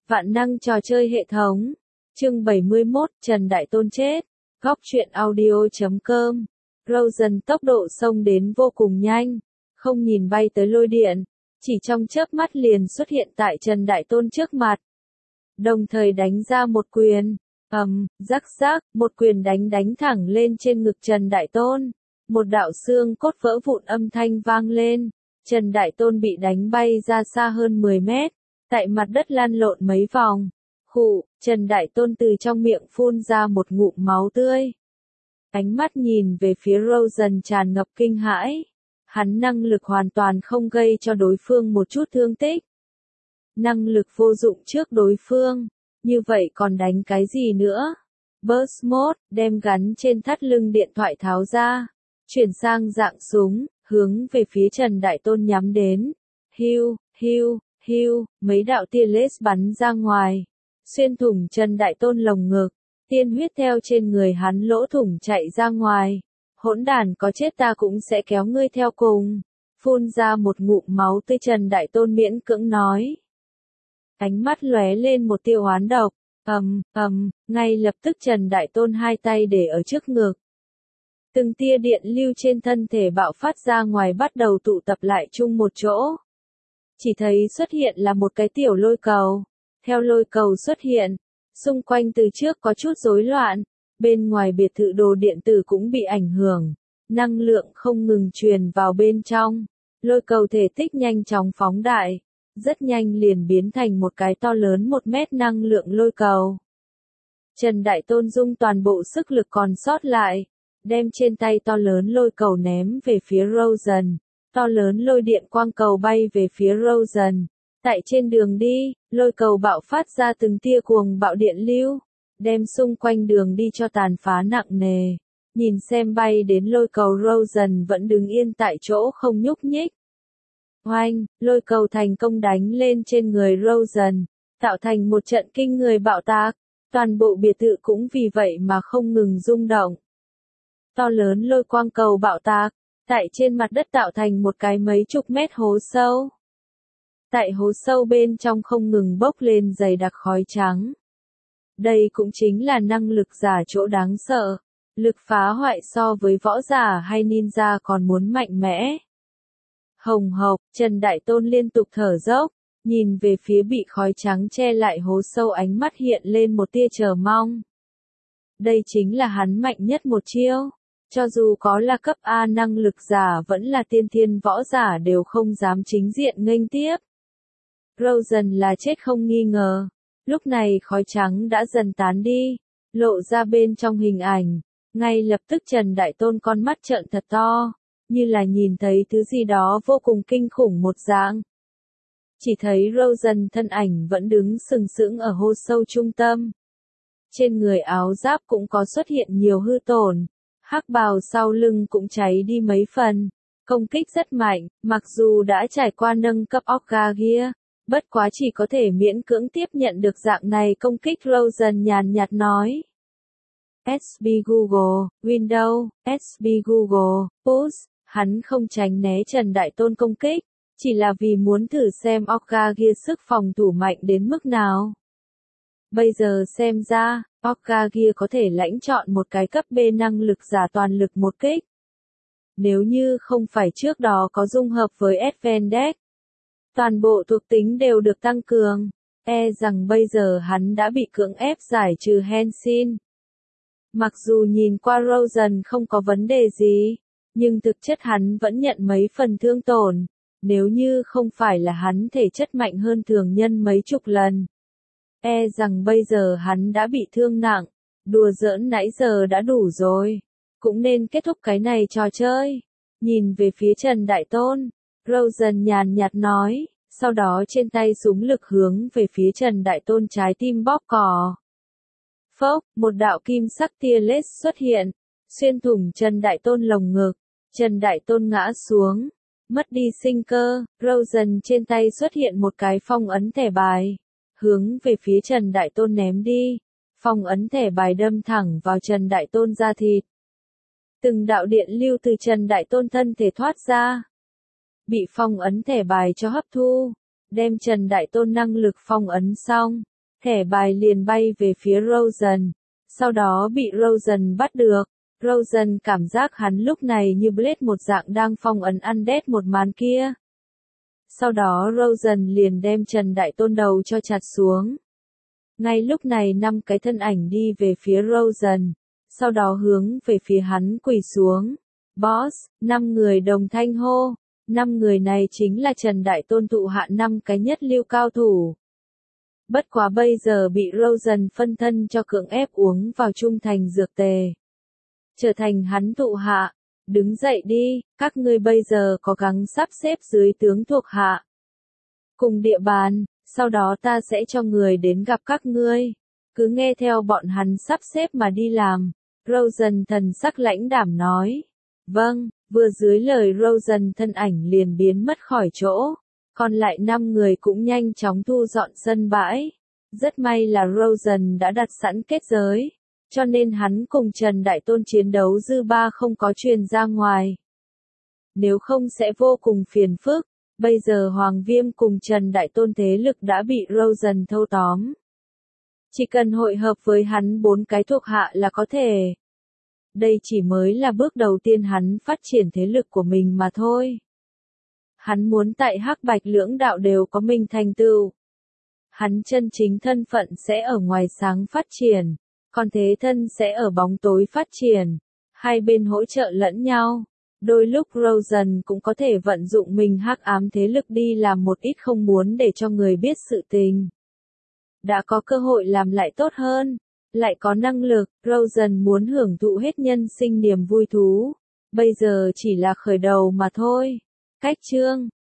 Vạn năng trò chơi hệ thống. Chương 71, Trần Đại Tôn chết. Góc truyện audio.com. Rosen tốc độ xông đến vô cùng nhanh, không nhìn bay tới lôi điện, chỉ trong chớp mắt liền xuất hiện tại Trần Đại Tôn trước mặt. Đồng thời đánh ra một quyền, rắc rắc, một quyền đánh thẳng lên trên ngực Trần Đại Tôn. Một đạo xương cốt vỡ vụn âm thanh vang lên, Trần Đại Tôn bị đánh bay ra xa hơn 10 mét, tại mặt đất lăn lộn mấy vòng. Khụ, Trần Đại Tôn từ trong miệng phun ra một ngụm máu tươi. Ánh mắt nhìn về phía Rosen tràn ngập kinh hãi. Hắn năng lực hoàn toàn không gây cho đối phương một chút thương tích. Năng lực vô dụng trước đối phương, như vậy còn đánh cái gì nữa? Burst mode, đem gắn trên thắt lưng điện thoại tháo ra, chuyển sang dạng súng, hướng về phía Trần Đại Tôn nhắm đến. Hiu, mấy đạo tia laser bắn ra ngoài, xuyên thủng Trần Đại Tôn lồng ngực, tiên huyết theo trên người hắn lỗ thủng chạy ra ngoài. Hỗn đản, có chết ta cũng sẽ kéo ngươi theo cùng. Phun ra một ngụm máu tươi, Trần Đại Tôn miễn cưỡng nói. Ánh mắt lóe lên một tia oán độc. Ngay lập tức Trần Đại Tôn hai tay để ở trước ngực. Từng tia điện lưu trên thân thể bạo phát ra ngoài, bắt đầu tụ tập lại chung một chỗ. Chỉ thấy xuất hiện là một cái tiểu lôi cầu. Theo lôi cầu xuất hiện, xung quanh từ trước có chút rối loạn. Bên ngoài biệt thự đồ điện tử cũng bị ảnh hưởng, năng lượng không ngừng truyền vào bên trong, lôi cầu thể tích nhanh chóng phóng đại, rất nhanh liền biến thành một cái to lớn 1 mét năng lượng lôi cầu. Trần Đại Tôn dung toàn bộ sức lực còn sót lại, đem trên tay to lớn lôi cầu ném về phía Rosen, to lớn lôi điện quang cầu bay về phía Rosen. Tại trên đường đi, lôi cầu bạo phát ra từng tia cuồng bạo điện lưu, đem xung quanh đường đi cho tàn phá nặng nề. Nhìn xem bay đến lôi cầu, Rosen vẫn đứng yên tại chỗ không nhúc nhích. Oanh, lôi cầu thành công đánh lên trên người Rosen, tạo thành một trận kinh người bạo tạc. Toàn bộ biệt thự cũng vì vậy mà không ngừng rung động. To lớn lôi quang cầu bạo tạc, tại trên mặt đất tạo thành một cái mấy chục mét hố sâu. Tại hố sâu bên trong không ngừng bốc lên dày đặc khói trắng. Đây cũng chính là năng lực giả chỗ đáng sợ, lực phá hoại so với võ giả hay ninja còn muốn mạnh mẽ. Hồng hộc, Trần Đại Tôn liên tục thở dốc, nhìn về phía bị khói trắng che lại hố sâu, ánh mắt hiện lên một tia chờ mong. Đây chính là hắn mạnh nhất một chiêu, cho dù có là cấp A năng lực giả vẫn là tiên thiên võ giả đều không dám chính diện nghênh tiếp. Rosen là chết không nghi ngờ. Lúc này khói trắng đã dần tán đi, lộ ra bên trong hình ảnh. Ngay lập tức Trần Đại Tôn con mắt trợn thật to, như là nhìn thấy thứ gì đó vô cùng kinh khủng một dạng. Chỉ thấy Rosen thân ảnh vẫn đứng sừng sững ở hố sâu trung tâm. Trên người áo giáp cũng có xuất hiện nhiều hư tổn, hắc bào sau lưng cũng cháy đi mấy phần. Công kích rất mạnh, mặc dù đã trải qua nâng cấp Okage, bất quá chỉ có thể miễn cưỡng tiếp nhận được dạng này công kích. Rosen nhàn nhạt nói. SB Google, Windows, SB Google, Push, hắn không tránh né Trần Đại Tôn công kích, chỉ là vì muốn thử xem Okage sức phòng thủ mạnh đến mức nào. Bây giờ xem ra, Okage có thể lãnh chọn một cái cấp B năng lực giả toàn lực một kích. Nếu như không phải trước đó có dung hợp với Advanced Deck, toàn bộ thuộc tính đều được tăng cường, e rằng bây giờ hắn đã bị cưỡng ép giải trừ Henshin. Mặc dù nhìn qua Rosen không có vấn đề gì, nhưng thực chất hắn vẫn nhận mấy phần thương tổn, nếu như không phải là hắn thể chất mạnh hơn thường nhân mấy chục lần. E rằng bây giờ hắn đã bị thương nặng, đùa giỡn nãy giờ đã đủ rồi, cũng nên kết thúc cái này trò chơi. Nhìn về phía Trần Đại Tôn, Rosen nhàn nhạt nói, sau đó trên tay súng lực hướng về phía Trần Đại Tôn trái tim bóp cò. Phốc, một đạo kim sắc tia laser xuất hiện, xuyên thủng Trần Đại Tôn lồng ngực. Trần Đại Tôn ngã xuống, mất đi sinh cơ. Rosen trên tay xuất hiện một cái phong ấn thẻ bài, hướng về phía Trần Đại Tôn ném đi. Phong ấn thẻ bài đâm thẳng vào Trần Đại Tôn da thịt. Từng đạo điện lưu từ Trần Đại Tôn thân thể thoát ra, bị phong ấn thẻ bài cho hấp thu, đem Trần Đại Tôn năng lực phong ấn xong. thẻ bài liền bay về phía Rosen, sau đó bị Rosen bắt được. Rosen cảm giác hắn lúc này như Blade một dạng đang phong ấn Undead một màn kia. Sau đó Rosen liền đem Trần Đại Tôn đầu cho chặt xuống. Ngay lúc này 5 cái thân ảnh đi về phía Rosen, sau đó hướng về phía hắn quỳ xuống. Boss, 5 người đồng thanh hô. 5 người này chính là Trần Đại Tôn tụ hạ 5 cái nhất lưu cao thủ. Bất quá bây giờ bị Rosen phân thân cho cưỡng ép uống vào trung thành dược tề. Trở thành hắn tụ hạ. Đứng dậy đi, các ngươi bây giờ có gắng sắp xếp dưới tướng thuộc hạ. Cùng địa bàn, sau đó ta sẽ cho người đến gặp các ngươi. Cứ nghe theo bọn hắn sắp xếp mà đi làm. Rosen thần sắc lãnh đảm nói. Vâng, vừa dưới lời Rosen thân ảnh liền biến mất khỏi chỗ. Còn lại 5 người cũng nhanh chóng thu dọn sân bãi. Rất may là Rosen đã đặt sẵn kết giới. Cho nên hắn cùng Trần Đại Tôn chiến đấu dư ba không có truyền ra ngoài. Nếu không sẽ vô cùng phiền phức. Bây giờ Hoàng Viêm cùng Trần Đại Tôn thế lực đã bị Rosen thâu tóm. Chỉ cần hội hợp với hắn 4 cái thuộc hạ là có thể. Đây chỉ mới là bước đầu tiên hắn phát triển thế lực của mình mà thôi. Hắn muốn tại Hắc Bạch lưỡng đạo đều có mình thành tựu. Hắn chân chính thân phận sẽ ở ngoài sáng phát triển, còn thế thân sẽ ở bóng tối phát triển. Hai bên hỗ trợ lẫn nhau. Đôi lúc Rosen cũng có thể vận dụng mình hắc ám thế lực đi làm một ít không muốn để cho người biết sự tình. Đã có cơ hội làm lại tốt hơn, lại có năng lực, Rosen muốn hưởng thụ hết nhân sinh niềm vui thú. Bây giờ chỉ là khởi đầu mà thôi. Cách chương